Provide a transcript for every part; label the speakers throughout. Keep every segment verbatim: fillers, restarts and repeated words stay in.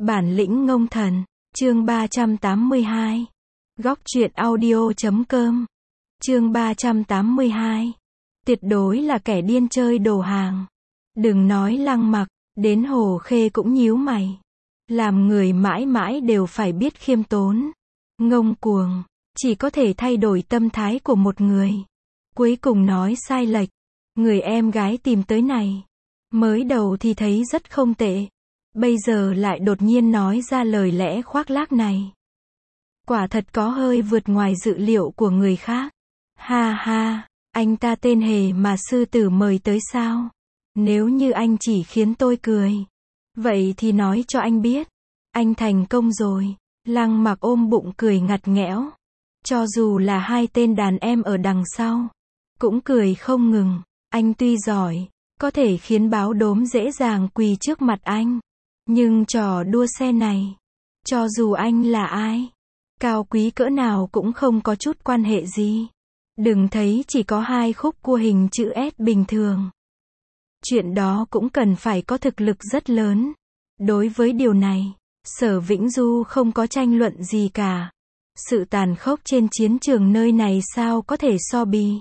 Speaker 1: Bản lĩnh ngông thần, chương ba trăm tám mươi hai. Góc truyện audio chấm com. Chương ba trăm tám mươi hai. Tuyệt đối là kẻ điên chơi đồ hàng. Đừng nói Lăng Mặc, đến Hồ Khê cũng nhíu mày. Làm người mãi mãi đều phải biết khiêm tốn. Ngông cuồng, chỉ có thể thay đổi tâm thái của một người. Cuối cùng nói sai lệch. Người em gái tìm tới này. Mới đầu thì thấy rất không tệ. Bây giờ lại đột nhiên nói ra lời lẽ khoác lác này. Quả thật có hơi vượt ngoài dự liệu của người khác. Ha ha, anh ta tên Hề mà sư tử mời tới sao? Nếu như anh chỉ khiến tôi cười. Vậy thì nói cho anh biết. Anh thành công rồi. Lăng Mặc ôm bụng cười ngặt nghẽo. Cho dù là hai tên đàn em ở đằng sau. Cũng cười không ngừng. Anh tuy giỏi. Có thể khiến báo đốm dễ dàng quỳ trước mặt anh. Nhưng trò đua xe này. Cho dù anh là ai. Cao quý cỡ nào cũng không có chút quan hệ gì. Đừng thấy chỉ có hai khúc cua hình chữ S bình thường. Chuyện đó cũng cần phải có thực lực rất lớn. Đối với điều này, Sở Vĩnh Du không có tranh luận gì cả. Sự tàn khốc trên chiến trường nơi này sao có thể so bì.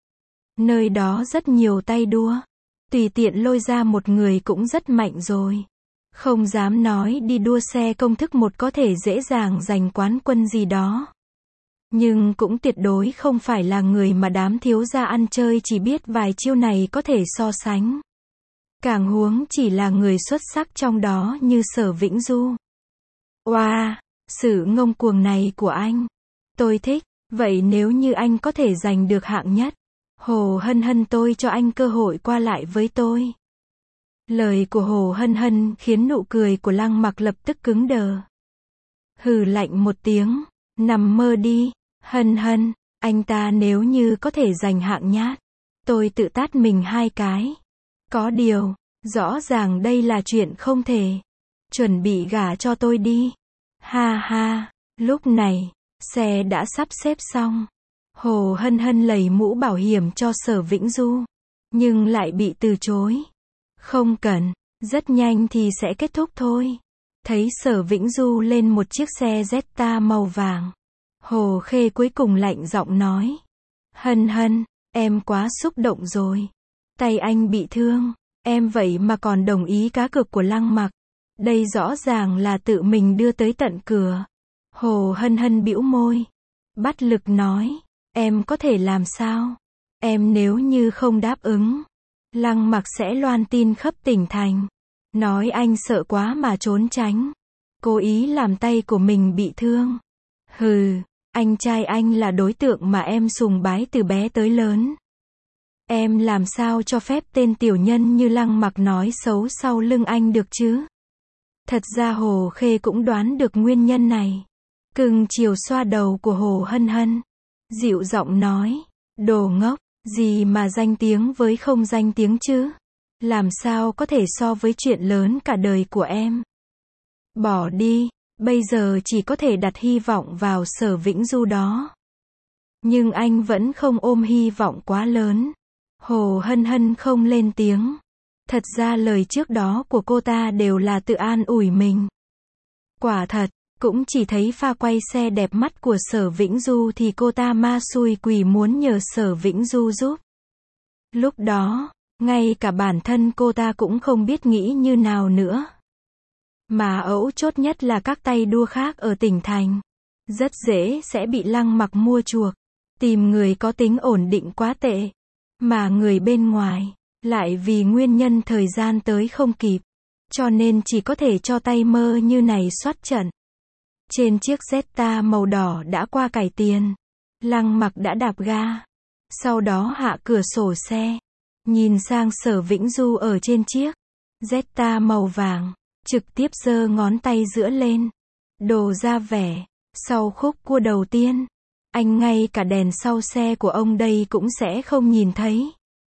Speaker 1: Nơi đó rất nhiều tay đua. Tùy tiện lôi ra một người cũng rất mạnh rồi. Không dám nói đi đua xe công thức một có thể dễ dàng giành quán quân gì đó. Nhưng cũng tuyệt đối không phải là người mà đám thiếu gia ăn chơi chỉ biết vài chiêu này có thể so sánh. Càng huống chỉ là người xuất sắc trong đó như Sở Vĩnh Du. Oa, wow, sự ngông cuồng này của anh. Tôi thích, vậy nếu như anh có thể giành được hạng nhất. Hồ Hân Hân tôi cho anh cơ hội qua lại với tôi. Lời của Hồ Hân Hân khiến nụ cười của Lăng Mặc lập tức cứng đờ. Hừ lạnh một tiếng, nằm mơ đi, Hân Hân, anh ta nếu như có thể giành hạng nhát, tôi tự tát mình hai cái. Có điều, rõ ràng đây là chuyện không thể. Chuẩn bị gả cho tôi đi. Ha ha, lúc này, xe đã sắp xếp xong. Hồ Hân Hân lầy mũ bảo hiểm cho Sở Vĩnh Du, nhưng lại bị từ chối. Không cần, rất nhanh thì sẽ kết thúc thôi. Thấy Sở Vĩnh Du lên một chiếc xe Jetta màu vàng. Hồ Khê cuối cùng lạnh giọng nói. Hân Hân, em quá xúc động rồi. Tay anh bị thương, em vậy mà còn đồng ý cá cược của Lăng Mặc. Đây rõ ràng là tự mình đưa tới tận cửa. Hồ Hân Hân bĩu môi. Bắt lực nói, em có thể làm sao? Em nếu như không đáp ứng. Lăng Mặc sẽ loan tin khắp tỉnh thành. Nói anh sợ quá mà trốn tránh. Cố ý làm tay của mình bị thương. Hừ, anh trai anh là đối tượng mà em sùng bái từ bé tới lớn. Em làm sao cho phép tên tiểu nhân như Lăng Mặc nói xấu sau lưng anh được chứ? Thật ra Hồ Khê cũng đoán được nguyên nhân này. Cưng chiều xoa đầu của Hồ Hân Hân. Dịu giọng nói, đồ ngốc. Gì mà danh tiếng với không danh tiếng chứ? Làm sao có thể so với chuyện lớn cả đời của em? Bỏ đi, bây giờ chỉ có thể đặt hy vọng vào Sở Vĩnh Du đó. Nhưng anh vẫn không ôm hy vọng quá lớn. Hồ Hân Hân không lên tiếng. Thật ra lời trước đó của cô ta đều là tự an ủi mình. Quả thật, cũng chỉ thấy pha quay xe đẹp mắt của Sở Vĩnh Du thì cô ta ma xui quỷ muốn nhờ Sở Vĩnh Du giúp. Lúc đó, ngay cả bản thân cô ta cũng không biết nghĩ như nào nữa. Mà ẩu chốt nhất là các tay đua khác ở tỉnh thành. Rất dễ sẽ bị Lăng Mặc mua chuộc. Tìm người có tính ổn định quá tệ. Mà người bên ngoài, lại vì nguyên nhân thời gian tới không kịp. Cho nên chỉ có thể cho tay mơ như này soát trận. Trên chiếc Jetta màu đỏ đã qua cải tiền. Lăng Mặc đã đạp ga. Sau đó hạ cửa sổ xe. Nhìn sang Sở Vĩnh Du ở trên chiếc Jetta màu vàng. Trực tiếp giơ ngón tay giữa lên. Đồ ra vẻ. Sau khúc cua đầu tiên. Anh ngay cả đèn sau xe của ông đây cũng sẽ không nhìn thấy.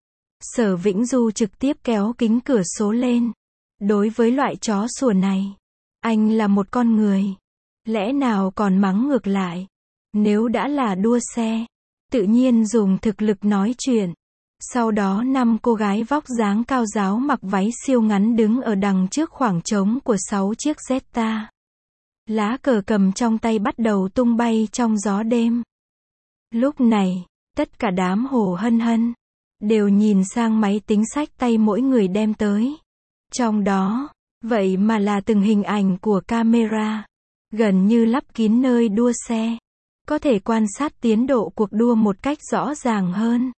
Speaker 1: Sở Vĩnh Du trực tiếp kéo kính cửa sổ lên. Đối với loại chó sủa này. Anh là một con người. Lẽ nào còn mắng ngược lại? Nếu đã là đua xe, tự nhiên dùng thực lực nói chuyện. Sau đó năm cô gái vóc dáng cao ráo mặc váy siêu ngắn đứng ở đằng trước khoảng trống của sáu chiếc Jetta. Lá cờ cầm trong tay bắt đầu tung bay trong gió đêm. Lúc này, tất cả đám Hồ Hân Hân đều nhìn sang máy tính xách tay mỗi người đem tới. Trong đó, vậy mà là từng hình ảnh của camera, gần như lắp kín nơi đua xe. Có thể quan sát tiến độ cuộc đua một cách rõ ràng hơn.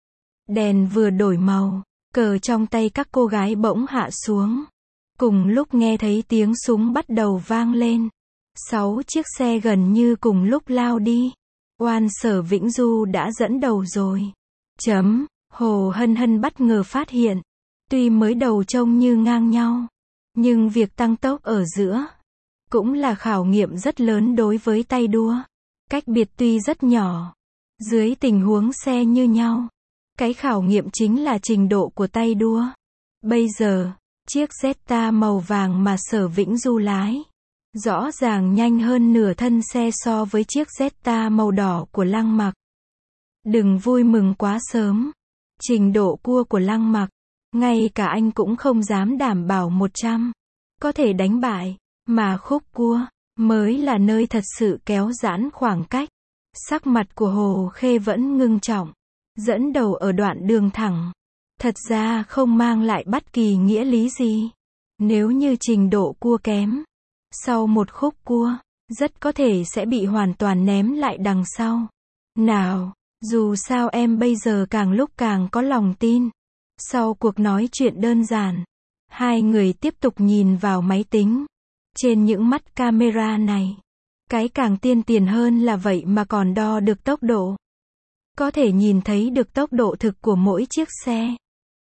Speaker 1: Đèn vừa đổi màu, cờ trong tay các cô gái bỗng hạ xuống. Cùng lúc nghe thấy tiếng súng bắt đầu vang lên. Sáu chiếc xe gần như cùng lúc lao đi. Oan Sở Vĩnh Du đã dẫn đầu rồi. Chấm, Hồ Hân Hân bất ngờ phát hiện. Tuy mới đầu trông như ngang nhau, nhưng việc tăng tốc ở giữa cũng là khảo nghiệm rất lớn đối với tay đua. Cách biệt tuy rất nhỏ, dưới tình huống xe như nhau, cái khảo nghiệm chính là trình độ của tay đua. Bây giờ, chiếc Jetta màu vàng mà Sở Vĩnh Du lái, rõ ràng nhanh hơn nửa thân xe so với chiếc Jetta màu đỏ của Lăng Mặc. Đừng vui mừng quá sớm. Trình độ cua của Lăng Mặc, ngay cả anh cũng không dám đảm bảo một trăm có thể đánh bại, mà khúc cua mới là nơi thật sự kéo giãn khoảng cách. Sắc mặt của Hồ Khê vẫn ngưng trọng, dẫn đầu ở đoạn đường thẳng. Thật ra không mang lại bất kỳ nghĩa lý gì. Nếu như trình độ cua kém, sau một khúc cua, rất có thể sẽ bị hoàn toàn ném lại đằng sau. Nào, dù sao em bây giờ càng lúc càng có lòng tin. Sau cuộc nói chuyện đơn giản, hai người tiếp tục nhìn vào máy tính. Trên những mắt camera này, cái càng tiên tiền hơn là vậy mà còn đo được tốc độ. Có thể nhìn thấy được tốc độ thực của mỗi chiếc xe.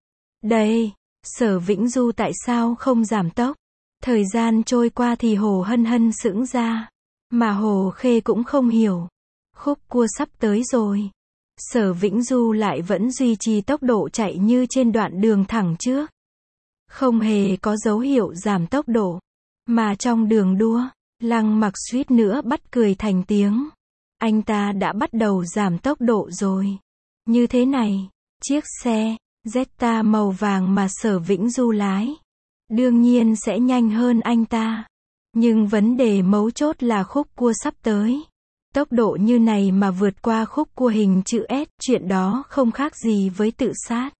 Speaker 1: Đây, Sở Vĩnh Du tại sao không giảm tốc? Thời gian trôi qua thì Hồ Hân Hân sững ra, mà Hồ Khê cũng không hiểu. Khúc cua sắp tới rồi. Sở Vĩnh Du lại vẫn duy trì tốc độ chạy như trên đoạn đường thẳng trước. Không hề có dấu hiệu giảm tốc độ. Mà trong đường đua, Lăng Mặc suýt nữa bắt cười thành tiếng. Anh ta đã bắt đầu giảm tốc độ rồi. Như thế này, chiếc xe Jetta màu vàng mà Sở Vĩnh Du lái, đương nhiên sẽ nhanh hơn anh ta. Nhưng vấn đề mấu chốt là khúc cua sắp tới. Tốc độ như này mà vượt qua khúc cua hình chữ S, chuyện đó không khác gì với tự sát.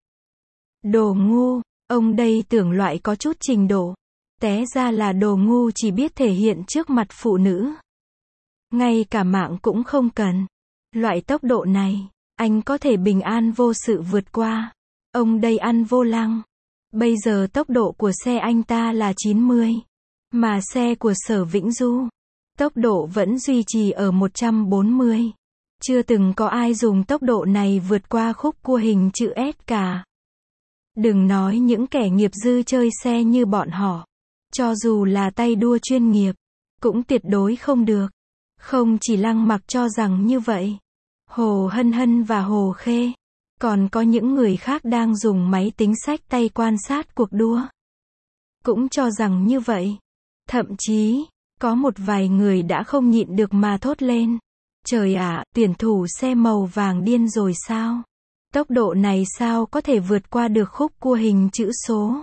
Speaker 1: Đồ ngu, ông đây tưởng loại có chút trình độ. Té ra là đồ ngu chỉ biết thể hiện trước mặt phụ nữ. Ngay cả mạng cũng không cần. Loại tốc độ này, anh có thể bình an vô sự vượt qua. Ông đây ăn vô lăng. Bây giờ tốc độ của xe anh ta là chín mươi. Mà xe của Sở Vĩnh Du, tốc độ vẫn duy trì ở một trăm bốn mươi. Chưa từng có ai dùng tốc độ này vượt qua khúc cua hình chữ S cả. Đừng nói những kẻ nghiệp dư chơi xe như bọn họ. Cho dù là tay đua chuyên nghiệp, cũng tuyệt đối không được. Không chỉ Lăng Mặc cho rằng như vậy. Hồ Hân Hân và Hồ Khê, còn có những người khác đang dùng máy tính xách tay quan sát cuộc đua, cũng cho rằng như vậy. Thậm chí, có một vài người đã không nhịn được mà thốt lên. Trời ạ, tuyển thủ xe màu vàng điên rồi sao? Tốc độ này sao có thể vượt qua được khúc cua hình chữ số?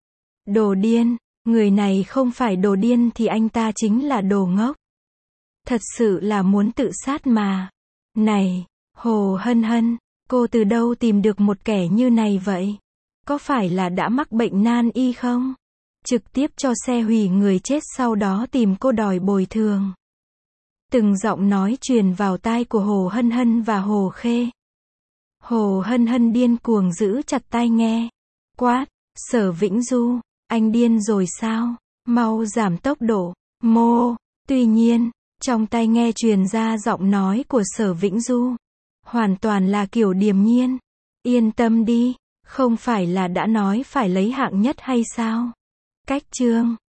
Speaker 1: Đồ điên, người này không phải đồ điên thì anh ta chính là đồ ngốc. Thật sự là muốn tự sát mà. Này, Hồ Hân Hân, cô từ đâu tìm được một kẻ như này vậy? Có phải là đã mắc bệnh nan y không? Trực tiếp cho xe hủy người chết sau đó tìm cô đòi bồi thường. Từng giọng nói truyền vào tai của Hồ Hân Hân và Hồ Khê. Hồ Hân Hân điên cuồng giữ chặt tai nghe. Quát, Sở Vĩnh Du, anh điên rồi sao? Mau giảm tốc độ. Mô. Tuy nhiên, trong tai nghe truyền ra giọng nói của Sở Vĩnh Du. Hoàn toàn là kiểu điềm nhiên. Yên tâm đi, không phải là đã nói phải lấy hạng nhất hay sao? Cách chương